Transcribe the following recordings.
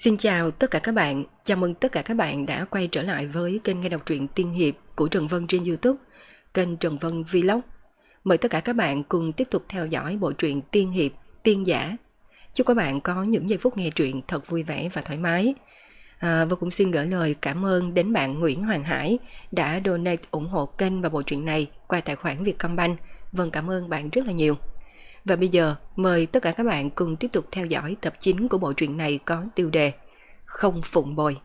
Xin chào tất cả các bạn, chào mừng tất cả các bạn đã quay trở lại với kênh nghe đọc truyện tiên hiệp của Trần Vân trên YouTube, kênh Trần Vân Vlog. Mời tất cả các bạn cùng tiếp tục theo dõi bộ truyện tiên hiệp, tiên giả. Chúc các bạn có những giây phút nghe truyện thật vui vẻ và thoải mái. Và cũng xin gửi lời cảm ơn đến bạn Nguyễn Hoàng Hải đã donate ủng hộ kênh và bộ truyện này qua tài khoản Vietcombank. Vâng, cảm ơn bạn rất là nhiều. Và bây giờ, mời tất cả các bạn cùng tiếp tục theo dõi tập 9 của bộ truyện này có tiêu đề Không Phụng Bồi.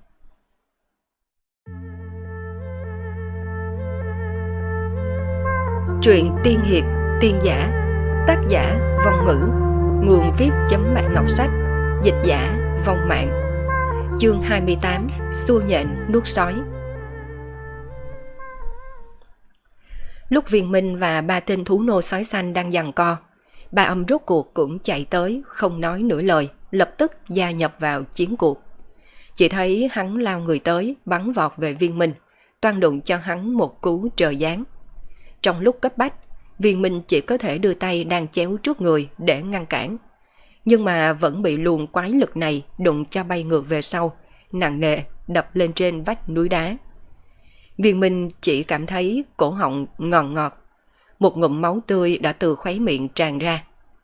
Truyện tiên hiệp, tiên giả, tác giả Vong Ngữ, nguồn viết.Bạn Ngọc Sách, dịch giả Vong Mạng. Chương 28, xua nhện nuốt sói. Lúc Viên Minh và ba tên thú nô sói xanh đang giằng co, Ba Âm rốt cuộc cũng chạy tới, không nói nửa lời, lập tức gia nhập vào chiến cuộc. Chỉ thấy hắn lao người tới, bắn vọt về Viên Minh, toan đụng cho hắn một cú trời giáng. Trong lúc cấp bách, Viên Minh chỉ có thể đưa tay đang chéo trước người để ngăn cản, nhưng mà vẫn bị luồng quái lực này đụng cho bay ngược về sau, nặng nề đập lên trên vách núi đá. Viên Minh chỉ cảm thấy cổ họng ngọt ngọt, một ngụm máu tươi đã từ khóe miệng tràn ra.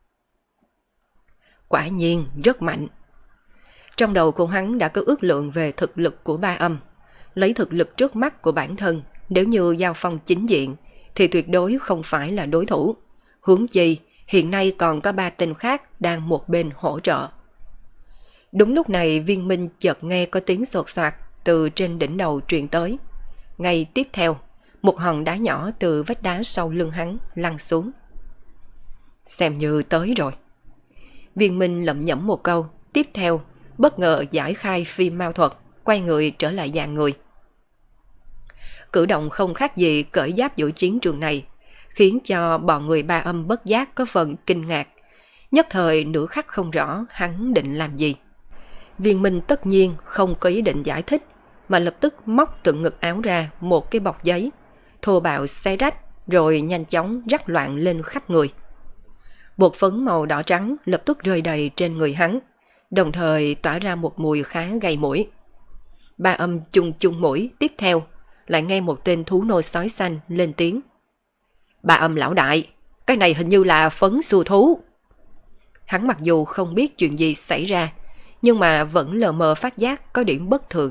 Quả nhiên rất mạnh. Trong đầu của hắn đã có ước lượng về thực lực của Ba Âm. Lấy thực lực trước mắt của bản thân, nếu như giao phong chính diện thì tuyệt đối không phải là đối thủ. Huống chi hiện nay còn có ba tên khác đang một bên hỗ trợ. Đúng lúc này Viên Minh chợt nghe có tiếng xột xoạt từ trên đỉnh đầu truyền tới. Ngay tiếp theo, một hòn đá nhỏ từ vách đá sau lưng hắn lăn xuống. Xem như tới rồi. Viên Minh lẩm nhẩm một câu, tiếp theo bất ngờ giải khai phi mao thuật, quay người trở lại dạng người. Cử động không khác gì cởi giáp giữa chiến trường này, khiến cho bọn người Ba Âm bất giác có phần kinh ngạc. Nhất thời nửa khắc không rõ hắn định làm gì. Viên Minh tất nhiên không có ý định giải thích, mà lập tức móc từ ngực áo ra một cái bọc giấy, thô bạo xé rách rồi nhanh chóng rắc loạn lên khắp người. Bột phấn màu đỏ trắng lập tức rơi đầy trên người hắn, đồng thời tỏa ra một mùi khá gây mũi. Ba Âm chung chung mũi, tiếp theo lại nghe một tên thú nô sói xanh lên tiếng. Ba Âm lão đại, cái này hình như là phấn xua thú. Hắn mặc dù không biết chuyện gì xảy ra, nhưng mà vẫn lờ mờ phát giác có điểm bất thường.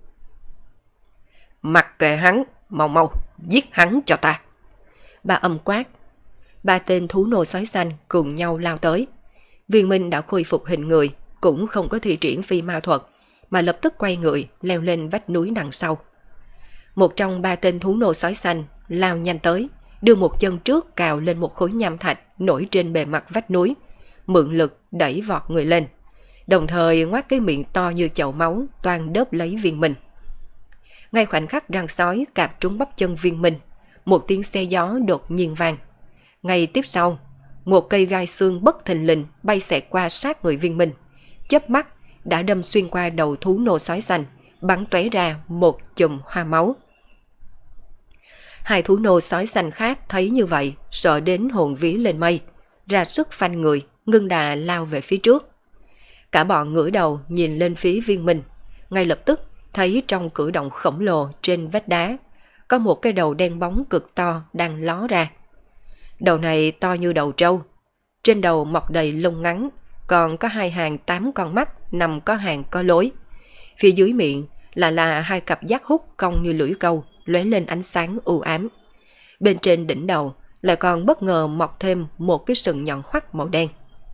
Mặc kệ hắn, mau mau, giết hắn cho ta. Ba Âm quát. Ba tên thú nô sói xanh cùng nhau lao tới. Viên Minh đã khôi phục hình người, cũng không có thi triển phi ma thuật, mà lập tức quay người leo lên vách núi đằng sau. Một trong ba tên thú nô sói xanh lao nhanh tới, đưa một chân trước cào lên một khối nham thạch nổi trên bề mặt vách núi, mượn lực đẩy vọt người lên, đồng thời ngoác cái miệng to như chậu máu toan đớp lấy Viên Minh. Ngay khoảnh khắc răng sói cạp trúng bắp chân Viên Minh, một tiếng xe gió đột nhiên vang. Ngay tiếp sau, một cây gai xương bất thình lình bay xẹt qua sát người Viên Minh, chớp mắt đã đâm xuyên qua đầu thú nô sói xanh, bắn tóe ra một chùm hoa máu. Hai thú nô sói xanh khác thấy như vậy, sợ đến hồn vía lên mây, ra sức phanh người, ngưng đà lao về phía trước. Cả bọn ngửa đầu nhìn lên phía Viên Minh, ngay lập tức thấy trong cử động khổng lồ trên vách đá có một cái đầu đen bóng cực to đang ló ra. Đầu này to như đầu trâu, trên đầu mọc đầy lông ngắn, còn có hai hàng 8 con mắt nằm có hàng có lối. Phía dưới miệng là hai cặp giác hút cong như lưỡi câu, lóe lên ánh sáng u ám. Bên trên đỉnh đầu lại còn bất ngờ mọc thêm một cái sừng nhọn hoắt màu đen.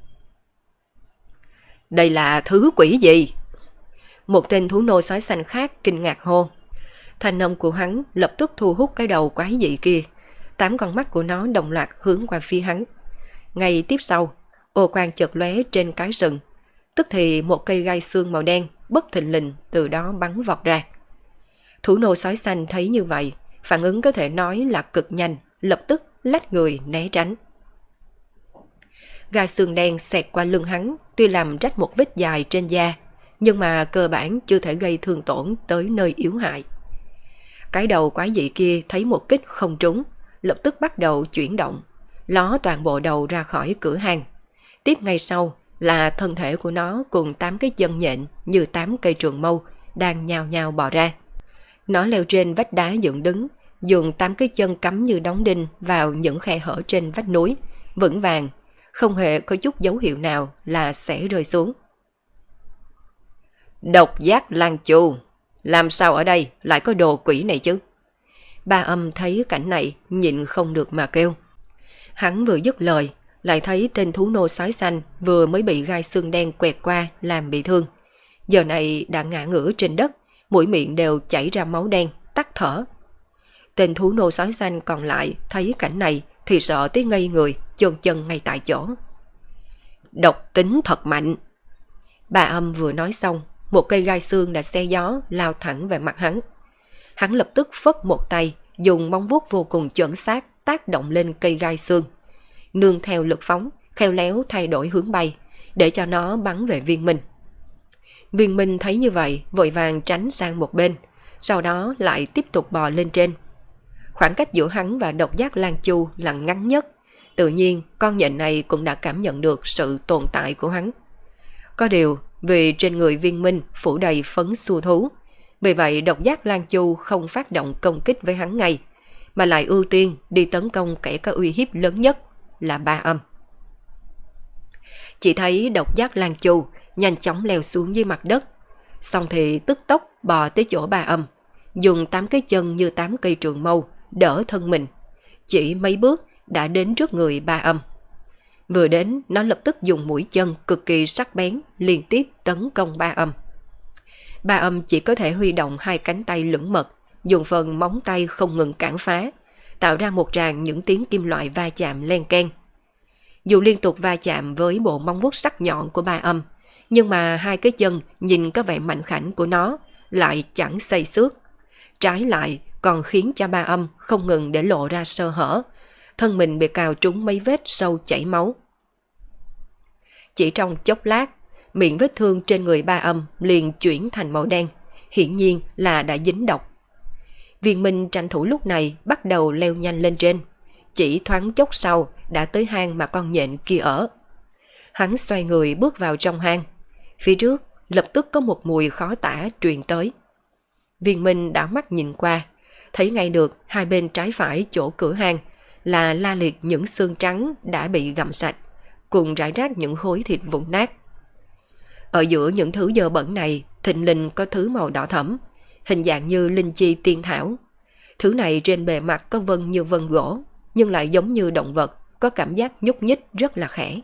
Đây là thứ quỷ gì? Một tên thú nô sói xanh khác kinh ngạc hô. Thanh âm của hắn lập tức thu hút cái đầu quái dị kia. 8 con mắt của nó đồng loạt hướng qua phía hắn. Ngay tiếp sau, ô quang chợt lóe trên cái sừng, tức thì một cây gai xương màu đen bất thình lình từ đó bắn vọt ra. Thú nô sói xanh thấy như vậy, phản ứng có thể nói là cực nhanh, lập tức lách người né tránh. Gai xương đen xẹt qua lưng hắn, tuy làm rách một vết dài trên da, nhưng mà cơ bản chưa thể gây thương tổn tới nơi yếu hại. Cái đầu quái dị kia thấy một kích không trúng, lập tức bắt đầu chuyển động, ló toàn bộ đầu ra khỏi cửa hang. Tiếp ngay sau là thân thể của nó cùng 8 cái chân nhện như 8 cây trường mâu đang nhao nhao bò ra. Nó leo trên vách đá dựng đứng, dùng 8 cái chân cắm như đóng đinh vào những khe hở trên vách núi, vững vàng, không hề có chút dấu hiệu nào là sẽ rơi xuống. Độc giác lang chu, làm sao ở đây lại có đồ quỷ này chứ? Ba Âm thấy cảnh này nhịn không được mà kêu. Hắn vừa dứt lời, lại thấy tên thú nô sói xanh vừa mới bị gai xương đen quẹt qua làm bị thương. Giờ này đã ngã ngửa trên đất, mũi miệng đều chảy ra máu đen, tắc thở. Tên thú nô sói xanh còn lại thấy cảnh này thì sợ tới ngây người, chôn chân ngay tại chỗ. Độc tính thật mạnh. Ba Âm vừa nói xong, một cây gai xương đã xe gió lao thẳng về mặt hắn. Hắn lập tức phất một tay, dùng móng vuốt vô cùng chuẩn xác tác động lên cây gai xương. Nương theo lực phóng, khéo léo thay đổi hướng bay, để cho nó bắn về Viên Minh. Viên Minh thấy như vậy, vội vàng tránh sang một bên, sau đó lại tiếp tục bò lên trên. Khoảng cách giữa hắn và độc giác lang chu là ngắn nhất, tự nhiên con nhện này cũng đã cảm nhận được sự tồn tại của hắn. Có điều, vì trên người Viên Minh phủ đầy phấn xua thú, vì vậy độc giác lang chu không phát động công kích với hắn ngay, mà lại ưu tiên đi tấn công kẻ có uy hiếp lớn nhất là Ba Âm. Chỉ thấy độc giác lang chu nhanh chóng leo xuống dưới mặt đất, xong thì tức tốc bò tới chỗ Ba Âm, dùng 8 cái chân như 8 cây trường mâu đỡ thân mình, chỉ mấy bước đã đến trước người Ba Âm. Vừa đến, nó lập tức dùng mũi chân cực kỳ sắc bén liên tiếp tấn công Ba Âm. Ba Âm chỉ có thể huy động 2 cánh tay lưỡng mật, dùng phần móng tay không ngừng cản phá, tạo ra một tràng những tiếng kim loại va chạm len keng. Dù liên tục va chạm với bộ móng vuốt sắc nhọn của Ba Âm, nhưng mà 2 cái chân nhìn có vẻ mạnh khảnh của nó lại chẳng xây xước. Trái lại còn khiến cho Ba Âm không ngừng để lộ ra sơ hở, thân mình bị cào trúng mấy vết sâu chảy máu. Chỉ trong chốc lát, miệng vết thương trên người Ba Âm liền chuyển thành màu đen, hiển nhiên là đã dính độc. Viên Minh tranh thủ lúc này bắt đầu leo nhanh lên trên, chỉ thoáng chốc sau đã tới hang mà con nhện kia ở. Hắn xoay người bước vào trong hang, phía trước lập tức có một mùi khó tả truyền tới. Viên Minh đảo mắt nhìn qua, thấy ngay được hai bên trái phải chỗ cửa hang là la liệt những xương trắng đã bị gặm sạch, cùng rải rác những khối thịt vụn nát. Ở giữa những thứ dơ bẩn này thình lình có thứ màu đỏ thẫm, hình dạng như linh chi tiên thảo. Thứ này trên bề mặt có vân như vân gỗ, nhưng lại giống như động vật, có cảm giác nhúc nhích rất là khẽ.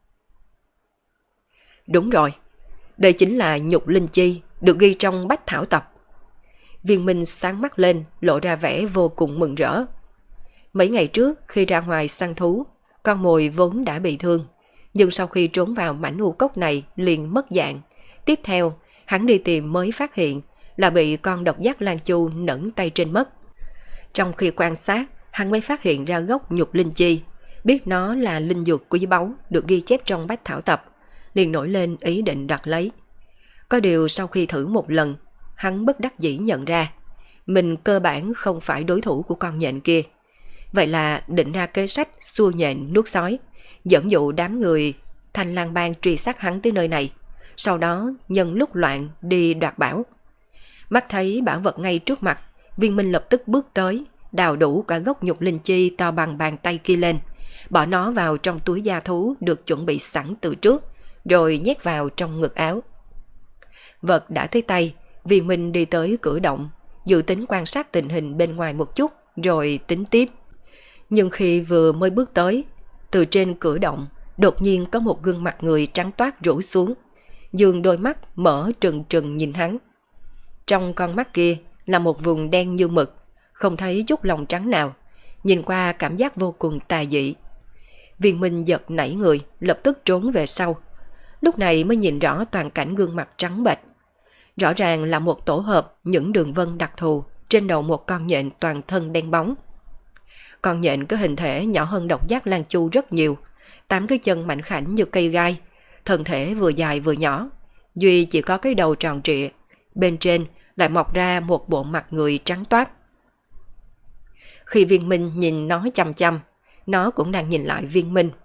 Đúng rồi, đây chính là nhục linh chi được ghi trong Bách Thảo Tập. Viên Minh sáng mắt lên, lộ ra vẻ vô cùng mừng rỡ. Mấy ngày trước khi ra ngoài săn thú, con mồi vốn đã bị thương, nhưng sau khi trốn vào mảnh u cốc này liền mất dạng. Tiếp theo, hắn đi tìm mới phát hiện là bị con độc giác lang chu nẫng tay trên mất. Trong khi quan sát, hắn mới phát hiện ra gốc nhục linh chi, biết nó là linh dược quý báu được ghi chép trong Bách Thảo Tập, liền nổi lên ý định đoạt lấy. Có điều sau khi thử một lần, hắn bất đắc dĩ nhận ra mình cơ bản không phải đối thủ của con nhện kia. Vậy là định ra kế sách xua nhện nuốt sói, dẫn dụ đám người Thanh Lang Bang truy sát hắn tới nơi này, sau đó nhân lúc loạn đi đoạt bảo. Mắt thấy bảo vật ngay trước mặt, Viên Minh lập tức bước tới, đào đủ cả gốc nhục linh chi to bằng bàn tay kia lên, bỏ nó vào trong túi da thú được chuẩn bị sẵn từ trước, rồi nhét vào trong ngực áo. Vật đã tới tay, Viên Minh đi tới cửa động, dự tính quan sát tình hình bên ngoài một chút, rồi tính tiếp. Nhưng khi vừa mới bước tới, từ trên cửa động, đột nhiên có một gương mặt người trắng toát rũ xuống, dương đôi mắt mở trừng trừng nhìn hắn. Trong con mắt kia là một vùng đen như mực, không thấy chút lòng trắng nào, nhìn qua cảm giác vô cùng tà dị. Viên Minh giật nảy người, lập tức trốn về sau. Lúc này mới nhìn rõ toàn cảnh gương mặt trắng bệch. Rõ ràng là một tổ hợp những đường vân đặc thù trên đầu một con nhện toàn thân đen bóng. Con nhện có hình thể nhỏ hơn độc giác lang chu rất nhiều, 8 cái chân mảnh khảnh như cây gai, thân thể vừa dài vừa nhỏ, duy chỉ có cái đầu tròn trịa, bên trên lại mọc ra một bộ mặt người trắng toát. Khi Viên Minh nhìn nó chăm chăm, nó cũng đang nhìn lại Viên Minh.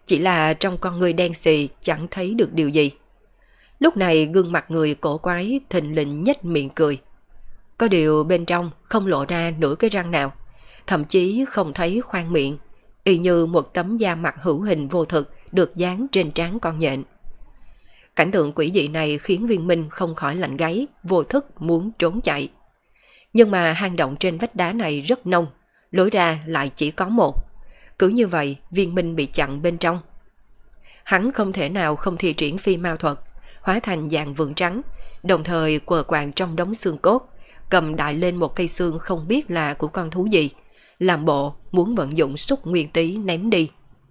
chỉ là trong con người đen xì chẳng thấy được điều gì. Lúc này gương mặt người cổ quái thình lình nhếch miệng cười. Có điều bên trong không lộ ra nửa cái răng nào, thậm chí không thấy khoang miệng, y như một tấm da mặt hữu hình vô thực được dán trên trán con nhện. Cảnh tượng quỷ dị này khiến Viên Minh không khỏi lạnh gáy, vô thức muốn trốn chạy. Nhưng mà hang động trên vách đá này rất nông, lối ra lại chỉ có một. Cứ như vậy, Viên Minh bị chặn bên trong. Hắn không thể nào không thi triển phi mao thuật, hóa thành dạng vượn trắng, đồng thời quờ quạng trong đống xương cốt, cầm đại lên một cây xương không biết là của con thú gì, làm bộ muốn vận dụng xúc nguyên tý ném đi.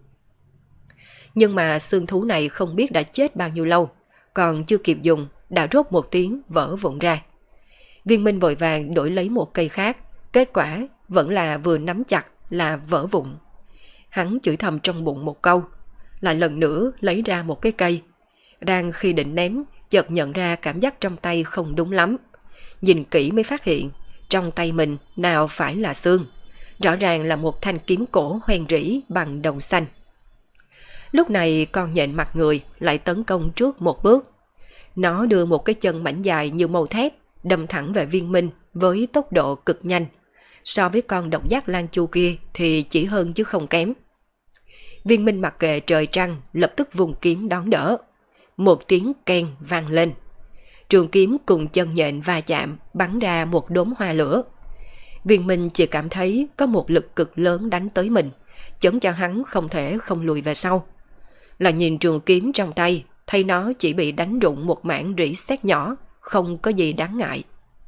Nhưng mà xương thú này không biết đã chết bao nhiêu lâu, còn chưa kịp dùng đã rốt một tiếng vỡ vụn ra. Viên Minh vội vàng đổi lấy một cây khác, kết quả vẫn là vừa nắm chặt là vỡ vụn. Hắn chửi thầm trong bụng một câu, lại lần nữa lấy ra một cái cây. Đang khi định ném, chợt nhận ra cảm giác trong tay không đúng lắm. Nhìn kỹ mới phát hiện, trong tay mình nào phải là xương, rõ ràng là một thanh kiếm cổ hoen rỉ bằng đồng xanh. Lúc này con nhện mặt người lại tấn công trước một bước. Nó đưa một cái chân mảnh dài như mâu thép, đâm thẳng về Viên Minh với tốc độ cực nhanh. So với con độc giác lang chu kia thì chỉ hơn chứ không kém. Viên Minh mặc kệ trời trăng, lập tức vùng kiếm đón đỡ. Một tiếng keng vang lên. Trường kiếm cùng chân nhện va chạm, bắn ra một đốm hoa lửa. Viên Minh chỉ cảm thấy có một lực cực lớn đánh tới mình, chấn cho hắn không thể không lùi về sau. Là nhìn trường kiếm trong tay, thấy nó chỉ bị đánh rụng một mảng rỉ sét nhỏ, không có gì đáng ngại.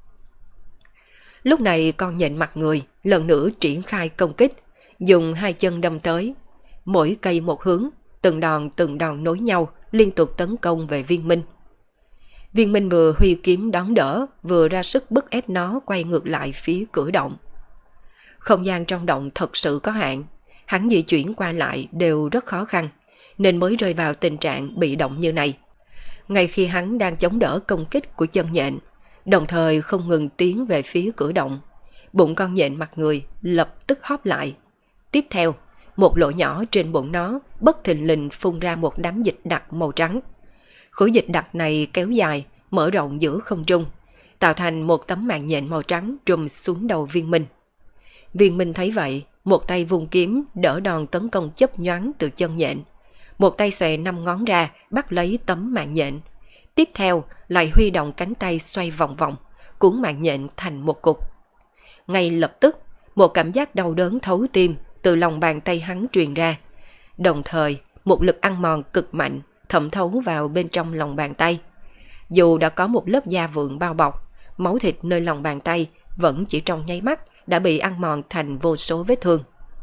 Lúc này con nhện mặt người lần nữa triển khai công kích, dùng hai chân đâm tới. Mỗi cây một hướng, từng đòn nối nhau, liên tục tấn công về Viên Minh. Viên Minh vừa huy kiếm đón đỡ, vừa ra sức bức ép nó quay ngược lại phía cửa động. Không gian trong động thật sự có hạn, hắn di chuyển qua lại đều rất khó khăn, nên mới rơi vào tình trạng bị động như này. Ngay khi hắn đang chống đỡ công kích của chân nhện, đồng thời không ngừng tiến về phía cửa động, bụng con nhện mặt người lập tức hóp lại. Tiếp theo, một lỗ nhỏ trên bụng nó bất thình lình phun ra một đám dịch đặc màu trắng. Khối dịch đặc này kéo dài, mở rộng giữa không trung, tạo thành một tấm màn nhện màu trắng trùm xuống đầu Viên Minh. Viên Minh thấy vậy, một tay vung kiếm đỡ đòn tấn công chớp nhoáng từ chân nhện, một tay xòe 5 ngón ra bắt lấy tấm màn nhện. Tiếp theo lại huy động cánh tay xoay vòng vòng, cuốn màn nhện thành một cục. Ngay lập tức, một cảm giác đau đớn thấu tim từ lòng bàn tay hắn truyền ra. Đồng thời, một lực ăn mòn cực mạnh thẩm thấu vào bên trong lòng bàn tay. Dù đã có một lớp da vượng bao bọc, máu thịt nơi lòng bàn tay vẫn chỉ trong nháy mắt đã bị ăn mòn thành vô số vết thương.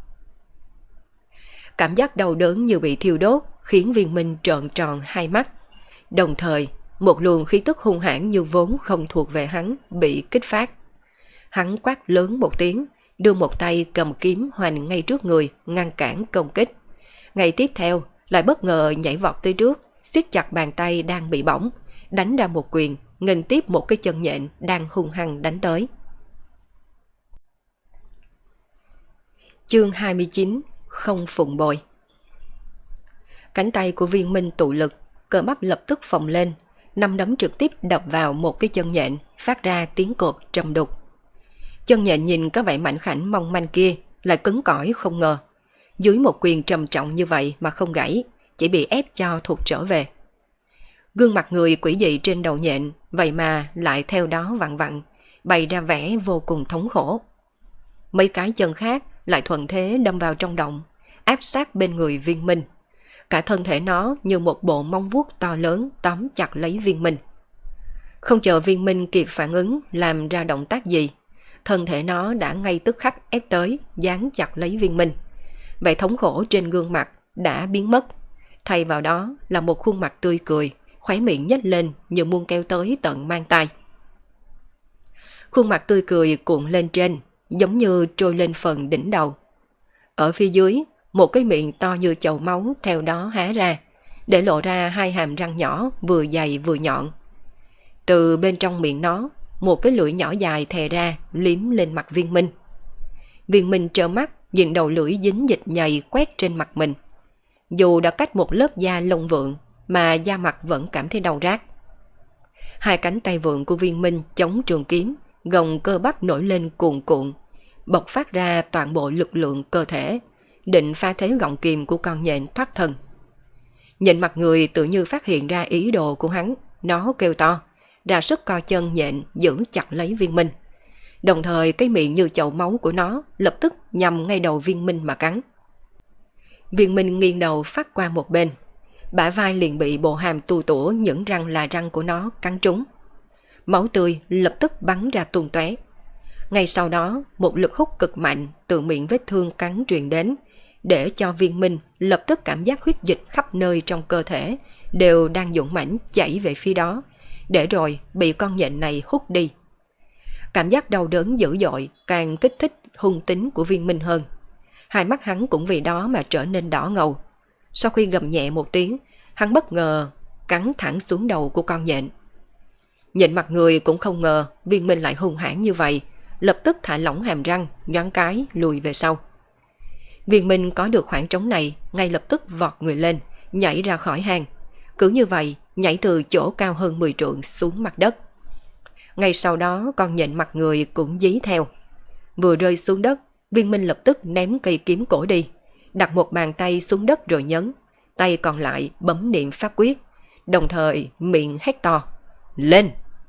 Cảm giác đau đớn như bị thiêu đốt khiến Viên Minh trợn tròn hai mắt. Đồng thời, một luồng khí tức hung hãn như vốn không thuộc về hắn bị kích phát. Hắn quát lớn một tiếng, đưa một tay cầm kiếm hoành ngay trước người, ngăn cản công kích. Ngay tiếp theo, lại bất ngờ nhảy vọt tới trước, siết chặt bàn tay đang bị bỏng, đánh ra một quyền, nghênh tiếp một cái chân nhện đang hung hăng đánh tới. Chương 29: Không phụng bồi. Cánh tay của Viên Minh tụ lực, cơ bắp lập tức phồng lên, năm đấm trực tiếp đập vào một cái chân nhện, phát ra tiếng cộp trầm đục. Chân nhện nhìn có vẻ mảnh khảnh mong manh kia lại cứng cỏi không ngờ, dưới một quyền trầm trọng như vậy mà không gãy, chỉ bị ép cho thụt trở về. Gương mặt người quỷ dị trên đầu nhện vậy mà lại theo đó vặn vặn, bày ra vẻ vô cùng thống khổ. Mấy cái chân khác lại thuận thế đâm vào trong động, áp sát bên người Viên Minh. Cả thân thể nó như một bộ móng vuốt to lớn tóm chặt lấy Viên Minh. Không chờ Viên Minh kịp phản ứng làm ra động tác gì, thân thể nó đã ngay tức khắc ép tới, dán chặt lấy Viên Minh. Vẻ thống khổ trên gương mặt đã biến mất, thay vào đó là một khuôn mặt tươi cười, khóe miệng nhếch lên như muốn kéo tới tận mang tai. Khuôn mặt tươi cười cuộn lên trên, giống như trôi lên phần đỉnh đầu. Ở phía dưới, một cái miệng to như chậu máu theo đó há ra, để lộ ra hai hàm răng nhỏ vừa dày vừa nhọn. Từ bên trong miệng nó, một cái lưỡi nhỏ dài thè ra liếm lên mặt Viên Minh. Viên Minh trợn mắt nhìn đầu lưỡi dính dịch nhầy quét trên mặt mình. dù đã cách một lớp da lông vượn mà da mặt vẫn cảm thấy đau rát. Hai cánh tay vượn của Viên Minh chống trường kiếm, gồng cơ bắp nổi lên cuồn cuộn, bộc phát ra toàn bộ lực lượng cơ thể, định phá thế gọng kìm của con nhện thoát thân. Nhện mặt người tự như phát hiện ra ý đồ của hắn, nó kêu to, ra sức co chân nhện giữ chặt lấy Viên Minh. Đồng thời cái miệng như chậu máu của nó lập tức nhằm ngay đầu Viên Minh mà cắn. Viên Minh nghiêng đầu phát qua một bên, bả vai liền bị bộ hàm tu tủa những răng là răng của nó cắn trúng. Máu tươi lập tức bắn ra tung tóe. Ngay sau đó, một lực hút cực mạnh từ miệng vết thương cắn truyền đến, để cho Viên Minh lập tức cảm giác huyết dịch khắp nơi trong cơ thể đều đang dũng mãnh chảy về phía đó, để rồi bị con nhện này hút đi. Cảm giác đau đớn dữ dội càng kích thích hung tính của Viên Minh hơn. Hai mắt hắn cũng vì đó mà trở nên đỏ ngầu. Sau khi gầm nhẹ một tiếng, hắn bất ngờ cắn thẳng xuống đầu của con nhện. Nhện mặt người cũng không ngờ Viên Minh lại hung hãn như vậy, lập tức thả lỏng hàm răng, nhoáng cái lùi về sau. Viên Minh có được khoảng trống này, ngay lập tức vọt người lên, nhảy ra khỏi hang. Cứ như vậy, nhảy từ chỗ cao hơn 10 trượng xuống mặt đất. Ngay sau đó, con nhện mặt người cũng dí theo. Vừa rơi xuống đất, Viên Minh lập tức ném cây kiếm cổ đi, đặt một bàn tay xuống đất rồi nhấn, tay còn lại bấm niệm pháp quyết, đồng thời miệng hét to, lên!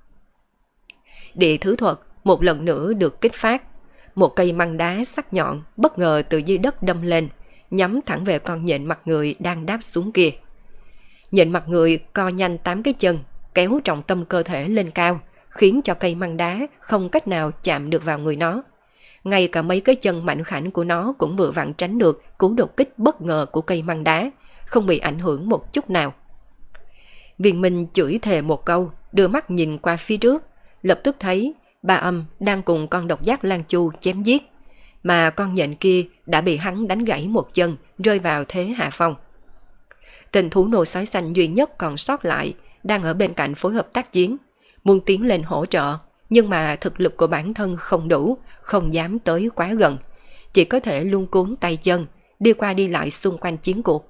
Địa thứ thuật một lần nữa được kích phát. Một cây măng đá sắc nhọn bất ngờ từ dưới đất đâm lên, nhắm thẳng về con nhện mặt người đang đáp xuống kia. Nhện mặt người co nhanh 8 cái chân, kéo trọng tâm cơ thể lên cao, khiến cho cây măng đá không cách nào chạm được vào người nó. Ngay cả mấy cái chân mạnh khảnh của nó cũng vừa vặn tránh được cú đột kích bất ngờ của cây măng đá, không bị ảnh hưởng một chút nào. Viên Minh chửi thề một câu, đưa mắt nhìn qua phía trước, lập tức thấy Ba Âm đang cùng con độc giác Lan Chu chém giết, mà con nhện kia đã bị hắn đánh gãy một chân, rơi vào thế hạ phong. Tình thú nô sói xanh duy nhất còn sót lại đang ở bên cạnh phối hợp tác chiến, muốn tiến lên hỗ trợ, nhưng mà thực lực của bản thân không đủ, không dám tới quá gần, chỉ có thể luống cuống tay chân, đi qua đi lại xung quanh chiến cuộc.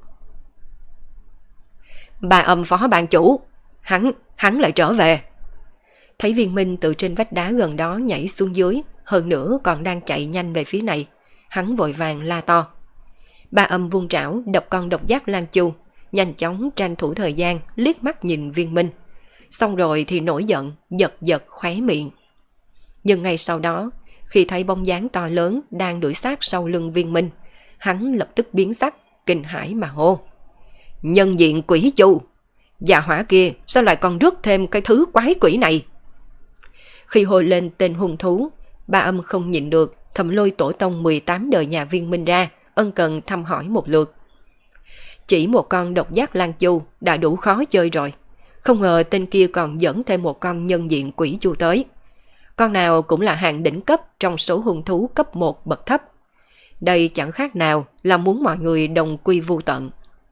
Ba Âm phó ban chủ, hắn lại trở về. Thấy Viên Minh từ trên vách đá gần đó nhảy xuống dưới, hơn nữa còn đang chạy nhanh về phía này, hắn vội vàng la to. Ba Âm vung trảo đập con độc giác Lan Chu, nhanh chóng tranh thủ thời gian liếc mắt nhìn Viên Minh, xong rồi thì nổi giận, giật giật khóe miệng. Nhưng ngay sau đó, khi thấy bóng dáng to lớn đang đuổi sát sau lưng Viên Minh, hắn lập tức biến sắc, kinh hãi mà hô: Nhân diện quỷ chu! Dạ hỏa kia sao lại còn rước thêm cái thứ quái quỷ này? Khi hô lên tên hung thú, Ba Âm không nhịn được, thầm lôi tổ tông 18 đời nhà Viên Minh ra, ân cần thăm hỏi một lượt. Chỉ một con độc giác Lan Chu đã đủ khó chơi rồi, không ngờ tên kia còn dẫn thêm một con nhân diện quỷ chu tới. Con nào cũng là hạng đỉnh cấp trong số hung thú cấp 1 bậc thấp. Đây chẳng khác nào là muốn mọi người đồng quy vu tận.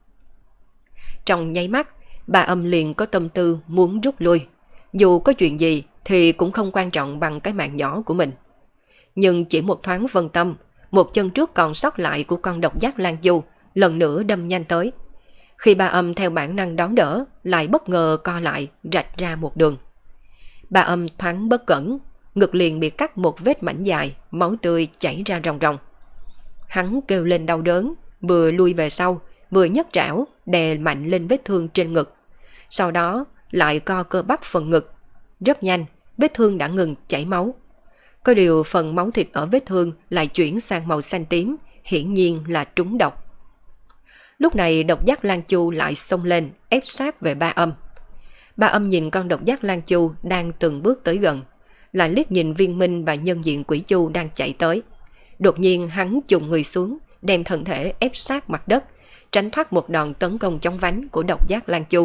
Trong nháy mắt, Ba Âm liền có tâm tư muốn rút lui. Dù có chuyện gì thì cũng không quan trọng bằng cái mạng nhỏ của mình. Nhưng chỉ một thoáng phân tâm, một chân trước còn sót lại của con độc giác Lan Chu lần nữa đâm nhanh tới. Khi Ba Âm theo bản năng đón đỡ, lại bất ngờ co lại, rạch ra một đường. Ba Âm thoáng bất cẩn, ngực liền bị cắt một vết mảnh dài, máu tươi chảy ra ròng ròng. Hắn kêu lên đau đớn, vừa lui về sau, vừa nhấc trảo đè mạnh lên vết thương trên ngực. Sau đó lại co cơ bắp phần ngực. Rất nhanh, vết thương đã ngừng chảy máu. Có điều phần máu thịt ở vết thương lại chuyển sang màu xanh tím, hiển nhiên là trúng độc. Lúc này độc giác Lan Chu lại xông lên, ép sát về Ba Âm. Ba Âm nhìn con độc giác Lan Chu đang từng bước tới gần, lại liếc nhìn Viên Minh và nhân diện quỷ chu đang chạy tới. Đột nhiên hắn chùng người xuống, đem thân thể ép sát mặt đất, tránh thoát một đòn tấn công chóng vánh của độc giác Lan Chu.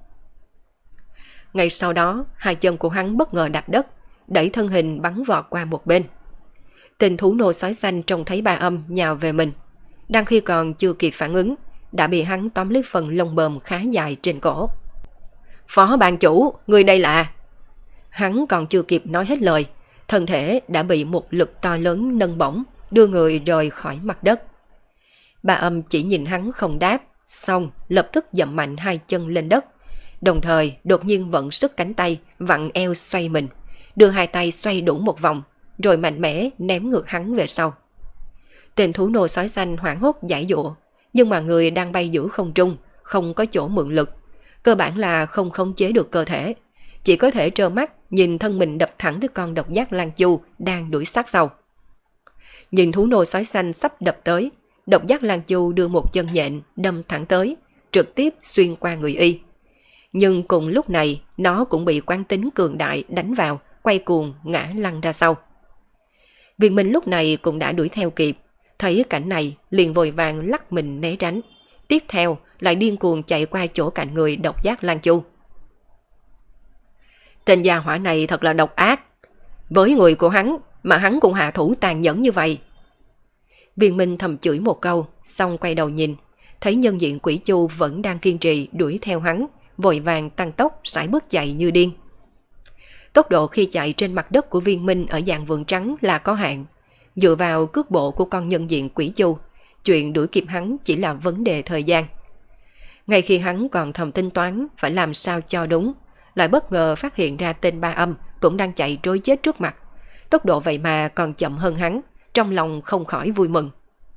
Ngay sau đó, hai chân của hắn bất ngờ đạp đất, đẩy thân hình bắn vọt qua một bên. Tên thú nô sói xanh trông thấy Ba Âm nhào về mình, đang khi còn chưa kịp phản ứng, đã bị hắn tóm lấy phần lông bờm khá dài trên cổ. Phó ban chủ, người đây là... Hắn còn chưa kịp nói hết lời, thân thể đã bị một lực to lớn nâng bổng, đưa người rời khỏi mặt đất. Ba Âm chỉ nhìn hắn không đáp, xong lập tức dậm mạnh hai chân lên đất, đồng thời đột nhiên vận sức cánh tay, vặn eo xoay mình, đưa hai tay xoay đủ một vòng, rồi mạnh mẽ ném ngược hắn về sau. Tên thú nô sói xanh hoảng hốt giãy giụa, nhưng mà người đang bay giữa không trung, không có chỗ mượn lực, cơ bản là không khống chế được cơ thể, chỉ có thể trơ mắt nhìn thân mình đập thẳng tới con độc giác lang chu đang đuổi sát sau. Nhìn thú nô sói xanh sắp đập tới, độc giác lang chu đưa một chân nhện đâm thẳng tới, trực tiếp xuyên qua người y. Nhưng cùng lúc này, nó cũng bị quán tính cường đại đánh vào, quay cuồng ngã lăn ra sau. Viên Minh lúc này cũng đã đuổi theo kịp, thấy cảnh này liền vội vàng lắc mình né tránh, tiếp theo lại điên cuồng chạy qua chỗ cạnh người độc giác lang chu. Tên gia hỏa này thật là độc ác, với người của hắn mà hắn cũng hạ thủ tàn nhẫn như vậy. Viên Minh thầm chửi một câu, xong quay đầu nhìn, thấy nhân diện quỷ chu vẫn đang kiên trì đuổi theo hắn, vội vàng tăng tốc sải bước chạy như điên. Tốc độ khi chạy trên mặt đất của Viên Minh ở dạng vườn trắng là có hạn, dựa vào cước bộ của con nhân diện quỷ chu, chuyện đuổi kịp hắn chỉ là vấn đề thời gian. Ngay khi hắn còn thầm tính toán phải làm sao cho đúng, lại bất ngờ phát hiện ra tên Ba Âm cũng đang chạy trối chết trước mặt. Tốc độ vậy mà còn chậm hơn hắn, trong lòng không khỏi vui mừng.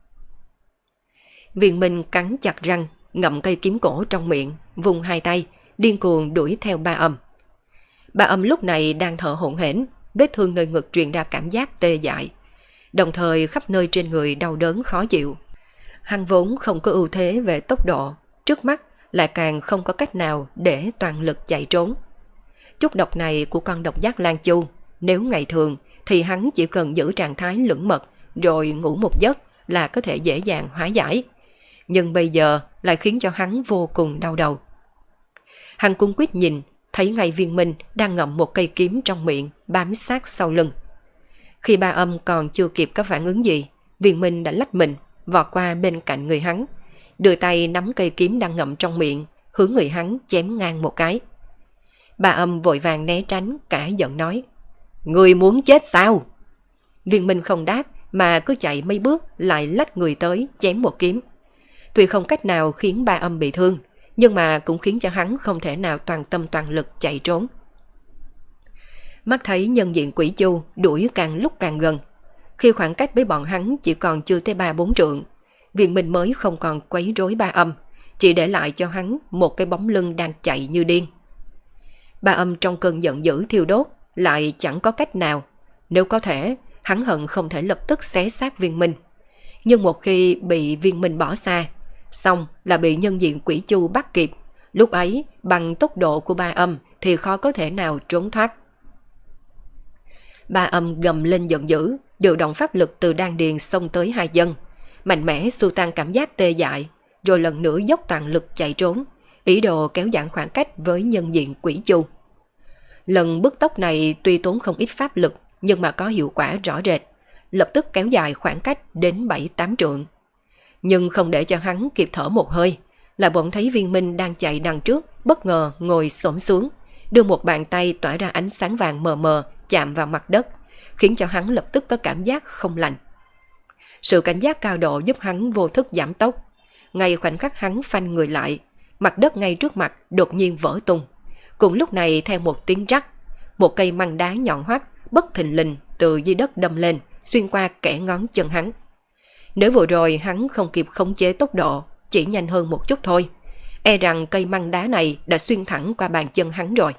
Viên Minh cắn chặt răng, ngậm cây kiếm cổ trong miệng, vùng hai tay, điên cuồng đuổi theo Ba Âm. Ba Âm lúc này đang thở hổn hển, vết thương nơi ngực truyền ra cảm giác tê dại, đồng thời khắp nơi trên người đau đớn khó chịu. Hắn vốn không có ưu thế về tốc độ, trước mắt lại càng không có cách nào để toàn lực chạy trốn. Chút độc này của con độc giác lang chu, nếu ngày thường thì hắn chỉ cần giữ trạng thái lững mật rồi ngủ một giấc là có thể dễ dàng hóa giải. Nhưng bây giờ lại khiến cho hắn vô cùng đau đầu. Hắn cung quyết nhìn, thấy ngay Viên Minh đang ngậm một cây kiếm trong miệng, bám sát sau lưng. Khi Ba Âm còn chưa kịp có phản ứng gì, Viên Minh đã lách mình, vọt qua bên cạnh người hắn, đưa tay nắm cây kiếm đang ngậm trong miệng, hướng người hắn chém ngang một cái. Ba Âm vội vàng né tránh, cả giận nói: "Người muốn chết sao?" Viên Minh không đáp mà cứ chạy mấy bước lại lách người tới chém một kiếm. Tuy không cách nào khiến Ba Âm bị thương, nhưng mà cũng khiến cho hắn không thể nào toàn tâm toàn lực chạy trốn. Mắt thấy nhân diện quỷ chu đuổi càng lúc càng gần, khi khoảng cách với bọn hắn chỉ còn chưa tới 3-4 trượng, Viên Minh mới không còn quấy rối Ba Âm, chỉ để lại cho hắn một cái bóng lưng đang chạy như điên. Ba Âm trong cơn giận dữ thiêu đốt lại chẳng có cách nào, nếu có thể hắn hận không thể lập tức xé xác Viên Minh. Nhưng một khi bị Viên Minh bỏ xa, xong là bị nhân diện quỷ chu bắt kịp, lúc ấy bằng tốc độ của Ba Âm thì khó có thể nào trốn thoát. Ba Âm gầm lên giận dữ, điều động pháp lực từ đan điền xông tới hai chân, mạnh mẽ xua tan cảm giác tê dại, rồi lần nữa dốc toàn lực chạy trốn, ý đồ kéo giãn khoảng cách với nhân diện quỷ chu. Lần bứt tốc này tuy tốn không ít pháp lực, nhưng mà có hiệu quả rõ rệt, lập tức kéo dài khoảng cách đến 7-8 trượng. Nhưng không để cho hắn kịp thở một hơi, là bỗng thấy Viên Minh đang chạy đằng trước bất ngờ ngồi xổm xuống, đưa một bàn tay tỏa ra ánh sáng vàng mờ mờ chạm vào mặt đất, khiến cho hắn lập tức có cảm giác không lành. Sự cảnh giác cao độ giúp hắn vô thức giảm tốc. Ngay khoảnh khắc hắn phanh người lại, mặt đất ngay trước mặt đột nhiên vỡ tung. Cùng lúc này theo một tiếng rắc, một cây măng đá nhọn hoắt bất thình lình từ dưới đất đâm lên, xuyên qua kẽ ngón chân hắn. Nếu vừa rồi hắn không kịp khống chế tốc độ, chỉ nhanh hơn một chút thôi, e rằng cây măng đá này đã xuyên thẳng qua bàn chân hắn rồi.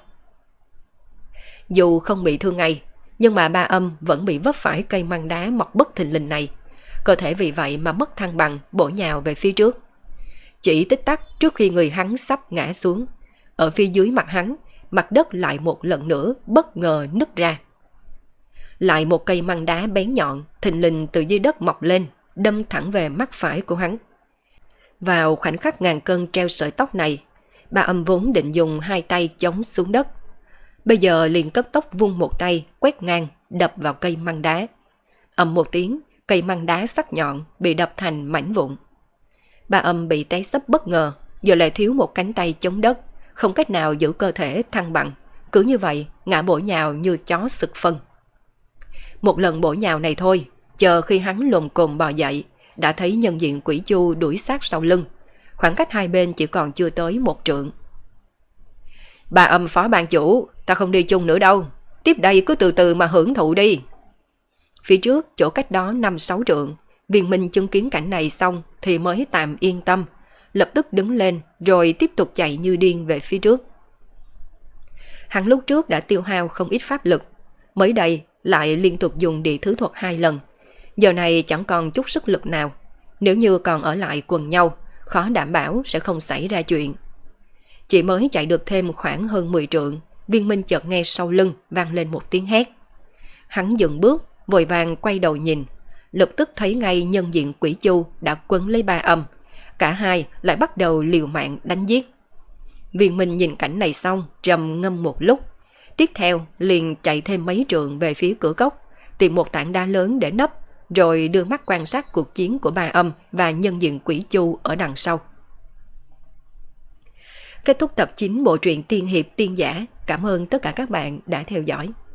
Dù không bị thương ngay, nhưng mà Ba Âm vẫn bị vấp phải cây măng đá mọc bất thình lình này, cơ thể vì vậy mà mất thăng bằng, bổ nhào về phía trước. Chỉ tích tắc trước khi người hắn sắp ngã xuống, ở phía dưới mặt hắn, mặt đất lại một lần nữa bất ngờ nứt ra. Lại một cây măng đá bén nhọn thình lình từ dưới đất mọc lên, đâm thẳng về mắt phải của hắn. Vào khoảnh khắc ngàn cân treo sợi tóc này, Ba Âm vốn định dùng hai tay chống xuống đất, bây giờ liền cấp tốc vung một tay quét ngang đập vào cây măng đá. Ầm một tiếng, cây măng đá sắc nhọn bị đập thành mảnh vụn. Ba Âm bị té sấp bất ngờ, giờ lại thiếu một cánh tay chống đất, không cách nào giữ cơ thể thăng bằng, cứ như vậy ngã bổ nhào như chó sực phân. Một lần bổ nhào này thôi, chờ khi hắn lồm cồm bò dậy, đã thấy nhân diện quỷ chu đuổi sát sau lưng. khoảng cách hai bên chỉ còn chưa tới 1 trượng. Ba Âm phó ban chủ, ta không đi chung nữa đâu, tiếp đây cứ từ từ mà hưởng thụ đi. Phía trước, chỗ cách đó 5-6 trượng, Viên Minh chứng kiến cảnh này xong thì mới tạm yên tâm, lập tức đứng lên rồi tiếp tục chạy như điên về phía trước. Hắn lúc trước đã tiêu hao không ít pháp lực, mới đây lại liên tục dùng địa thứ thuật 2 lần, giờ này chẳng còn chút sức lực nào, nếu như còn ở lại quần nhau, khó đảm bảo sẽ không xảy ra chuyện. Chỉ mới chạy được thêm khoảng hơn 10 trượng, Viên Minh chợt nghe sau lưng vang lên một tiếng hét. Hắn dừng bước, vội vàng quay đầu nhìn, lập tức thấy ngay nhân diện Quỷ Chu đã quấn lấy Ba Âm, cả hai lại bắt đầu liều mạng đánh giết. Viên Minh nhìn cảnh này xong, trầm ngâm một lúc, tiếp theo liền chạy thêm mấy trượng về phía cửa cốc, tìm một tảng đá lớn để nấp, rồi đưa mắt quan sát cuộc chiến của Ba Âm và nhân diện Quỷ Chu ở đằng sau. Kết thúc tập 9 bộ truyện tiên hiệp tiên giả. Cảm ơn tất cả các bạn đã theo dõi.